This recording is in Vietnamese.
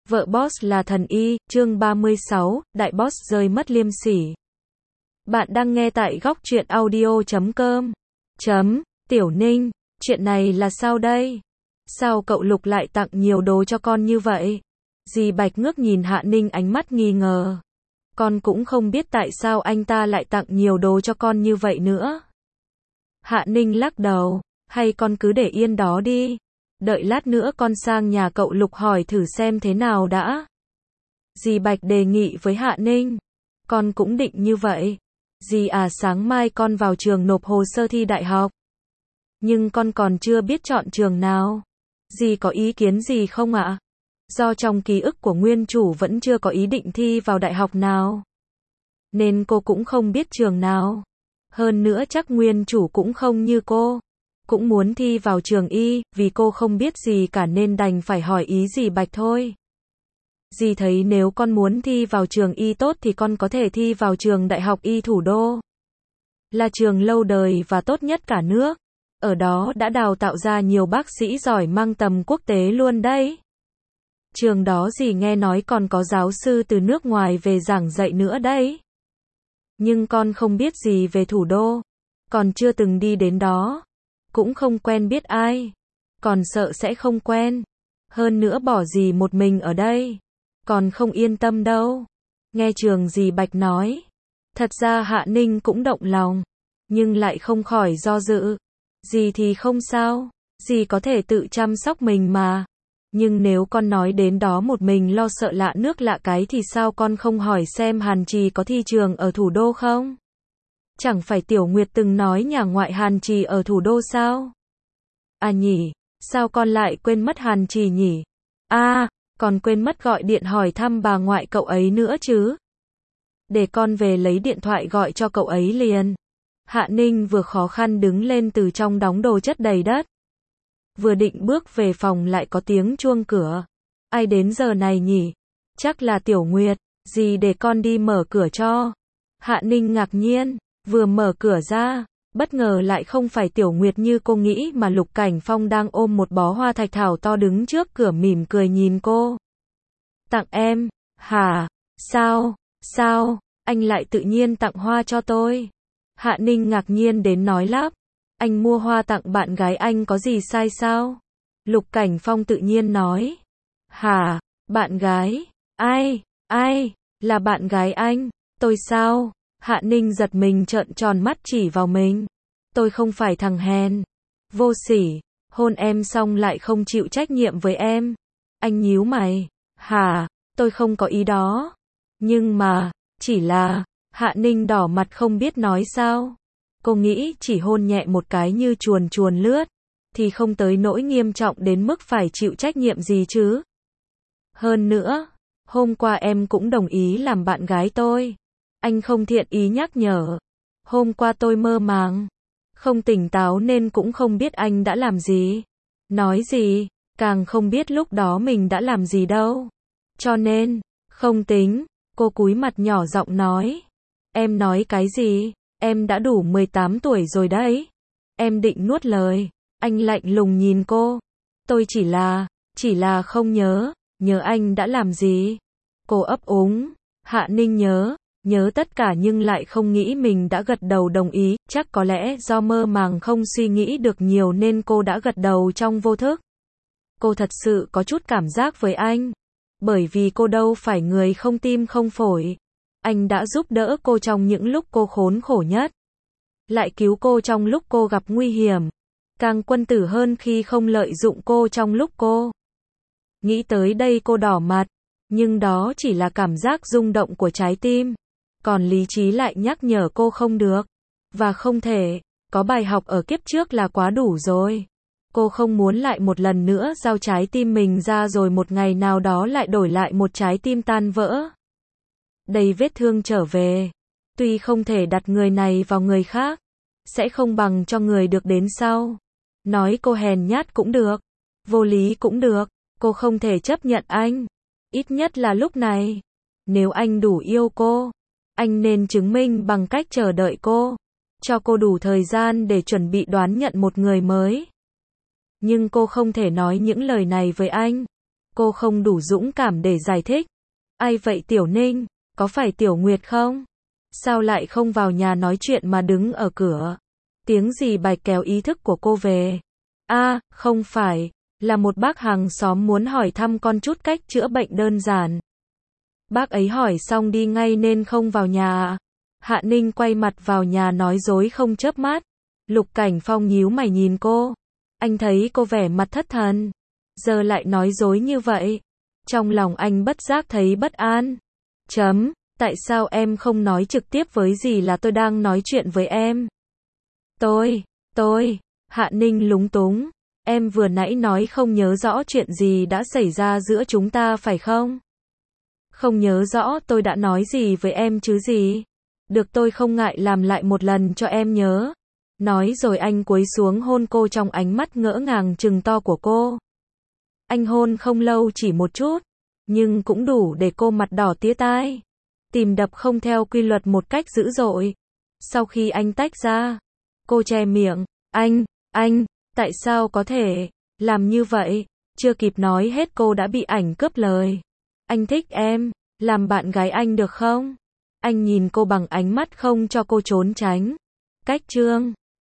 Vợ boss là thần y, chương 36, đại boss rơi mất liêm sỉ. Bạn đang nghe tại góc truyện audio.com. Tiểu Ninh, chuyện này là sao đây? Sao cậu Lục lại tặng nhiều đồ cho con như vậy? Dì Bạch ngước nhìn Hạ Ninh ánh mắt nghi ngờ. Con cũng không biết tại sao anh ta lại tặng nhiều đồ cho con như vậy nữa. Hạ Ninh lắc đầu, hay con cứ để yên đó đi. Đợi lát nữa con sang nhà cậu Lục hỏi thử xem thế nào đã. Dì Bạch đề nghị với Hạ Ninh. Con cũng định như vậy. Dì à, sáng mai con vào trường nộp hồ sơ thi đại học. Nhưng con còn chưa biết chọn trường nào. Dì có ý kiến gì không ạ? Do trong ký ức của nguyên chủ vẫn chưa có ý định thi vào đại học nào, nên cô cũng không biết trường nào. Hơn nữa chắc nguyên chủ cũng không như cô, cũng muốn thi vào trường y, vì cô không biết gì cả nên đành phải hỏi ý dì Bạch thôi. Dì thấy nếu con muốn thi vào trường y tốt thì con có thể thi vào trường Đại học Y Thủ Đô. Là trường lâu đời và tốt nhất cả nước. Ở đó đã đào tạo ra nhiều bác sĩ giỏi mang tầm quốc tế luôn đấy. Trường đó dì nghe nói còn có giáo sư từ nước ngoài về giảng dạy nữa đấy. Nhưng con không biết gì về thủ đô, còn chưa từng đi đến đó, cũng không quen biết ai, còn sợ sẽ không quen. Hơn nữa bỏ dì một mình ở đây, còn không yên tâm đâu. Nghe trường dì Bạch nói, thật ra Hạ Ninh cũng động lòng, nhưng lại không khỏi do dự. Dì thì không sao, dì có thể tự chăm sóc mình mà. Nhưng nếu con nói đến đó một mình lo sợ lạ nước lạ cái thì sao con không hỏi xem Hàn Trì có thi trường ở thủ đô không? Chẳng phải Tiểu Nguyệt từng nói nhà ngoại Hàn Trì ở thủ đô sao? À nhỉ, sao con lại quên mất Hàn Trì nhỉ? À, còn quên mất gọi điện hỏi thăm bà ngoại cậu ấy nữa chứ. Để con về lấy điện thoại gọi cho cậu ấy liền. Hạ Ninh vừa khó khăn đứng lên từ trong đống đồ chất đầy đất. Vừa định bước về phòng lại có tiếng chuông cửa. Ai đến giờ này nhỉ? Chắc là Tiểu Nguyệt. Dì để con đi mở cửa cho. Hạ Ninh ngạc nhiên, vừa mở cửa ra, bất ngờ lại không phải Tiểu Nguyệt như cô nghĩ mà Lục Cảnh Phong đang ôm một bó hoa thạch thảo to đứng trước cửa mỉm cười nhìn cô. Tặng em? Hả? Sao? Anh lại tự nhiên tặng hoa cho tôi? Hạ Ninh ngạc nhiên đến nói lắp. Anh mua hoa tặng bạn gái anh có gì sai sao? Lục Cảnh Phong tự nhiên nói. Hả? Bạn gái? Ai? Là bạn gái anh? Tôi sao? Hạ Ninh giật mình trợn tròn mắt chỉ vào mình. Tôi không phải thằng hèn, vô sỉ, hôn em xong lại không chịu trách nhiệm với em. Anh nhíu mày. Hả? Tôi không có ý đó. Nhưng mà, chỉ là, Hạ Ninh đỏ mặt không biết nói sao. Cô nghĩ chỉ hôn nhẹ một cái như chuồn lướt, thì không tới nỗi nghiêm trọng đến mức phải chịu trách nhiệm gì chứ. Hơn nữa, hôm qua em cũng đồng ý làm bạn gái tôi. Anh không thiện ý nhắc nhở. Hôm qua tôi mơ màng, không tỉnh táo nên cũng không biết anh đã làm gì, nói gì, càng không biết lúc đó mình đã làm gì đâu. Cho nên, không tính, cô cúi mặt nhỏ giọng nói. Em nói cái gì? Em đã đủ 18 tuổi rồi đấy. Em định nuốt lời. Anh lạnh lùng nhìn cô. Tôi chỉ là không nhớ anh đã làm gì. Cô ấp úng. Hạ Ninh nhớ tất cả nhưng lại không nghĩ mình đã gật đầu đồng ý. Chắc có lẽ do mơ màng không suy nghĩ được nhiều nên cô đã gật đầu trong vô thức. Cô thật sự có chút cảm giác với anh. Bởi vì cô đâu phải người không tim không phổi. Anh đã giúp đỡ cô trong những lúc cô khốn khổ nhất, lại cứu cô trong lúc cô gặp nguy hiểm, càng quân tử hơn khi không lợi dụng cô trong lúc cô. Nghĩ tới đây cô đỏ mặt, nhưng đó chỉ là cảm giác rung động của trái tim, còn lý trí lại nhắc nhở cô không được, và không thể, có bài học ở kiếp trước là quá đủ rồi. Cô không muốn lại một lần nữa giao trái tim mình ra rồi một ngày nào đó lại đổi lại một trái tim tan vỡ, đầy vết thương trở về. Tuy không thể đặt người này vào người khác, sẽ không bằng cho người được đến sau. Nói cô hèn nhát cũng được, vô lý cũng được, cô không thể chấp nhận anh. Ít nhất là lúc này. Nếu anh đủ yêu cô, anh nên chứng minh bằng cách chờ đợi cô, cho cô đủ thời gian để chuẩn bị đón nhận một người mới. Nhưng cô không thể nói những lời này với anh. cô không đủ dũng cảm để giải thích. Ai vậy Tiểu Ninh? Có phải Tiểu Nguyệt không? Sao lại không vào nhà nói chuyện mà đứng ở cửa? Tiếng gì bài kéo ý thức của cô về. Không phải, là một bác hàng xóm muốn hỏi thăm con chút cách chữa bệnh đơn giản. Bác ấy hỏi xong đi ngay nên không vào nhà ạ. Hạ Ninh quay mặt vào nhà nói dối không chớp mắt. Lục Cảnh Phong nhíu mày nhìn cô. Anh thấy cô vẻ mặt thất thần, giờ lại nói dối như vậy. Trong lòng anh bất giác thấy bất an. Tại sao em không nói trực tiếp với dì là tôi đang nói chuyện với em? Hạ Ninh lúng túng. Em vừa nãy nói không nhớ rõ chuyện gì đã xảy ra giữa chúng ta phải không? Không nhớ rõ tôi đã nói gì với em chứ gì? Được, tôi không ngại làm lại một lần cho em nhớ. Nói rồi anh cúi xuống hôn cô trong ánh mắt ngỡ ngàng trừng to của cô. Anh hôn không lâu, chỉ một chút, nhưng cũng đủ để cô mặt đỏ tía tai, tim đập không theo quy luật một cách dữ dội. Sau khi anh tách ra, cô che miệng. Anh, tại sao có thể làm như vậy? Chưa kịp nói hết cô đã bị ảnh cướp lời. Anh thích em, làm bạn gái anh được không? Anh nhìn cô bằng ánh mắt không cho cô trốn tránh. Cách chương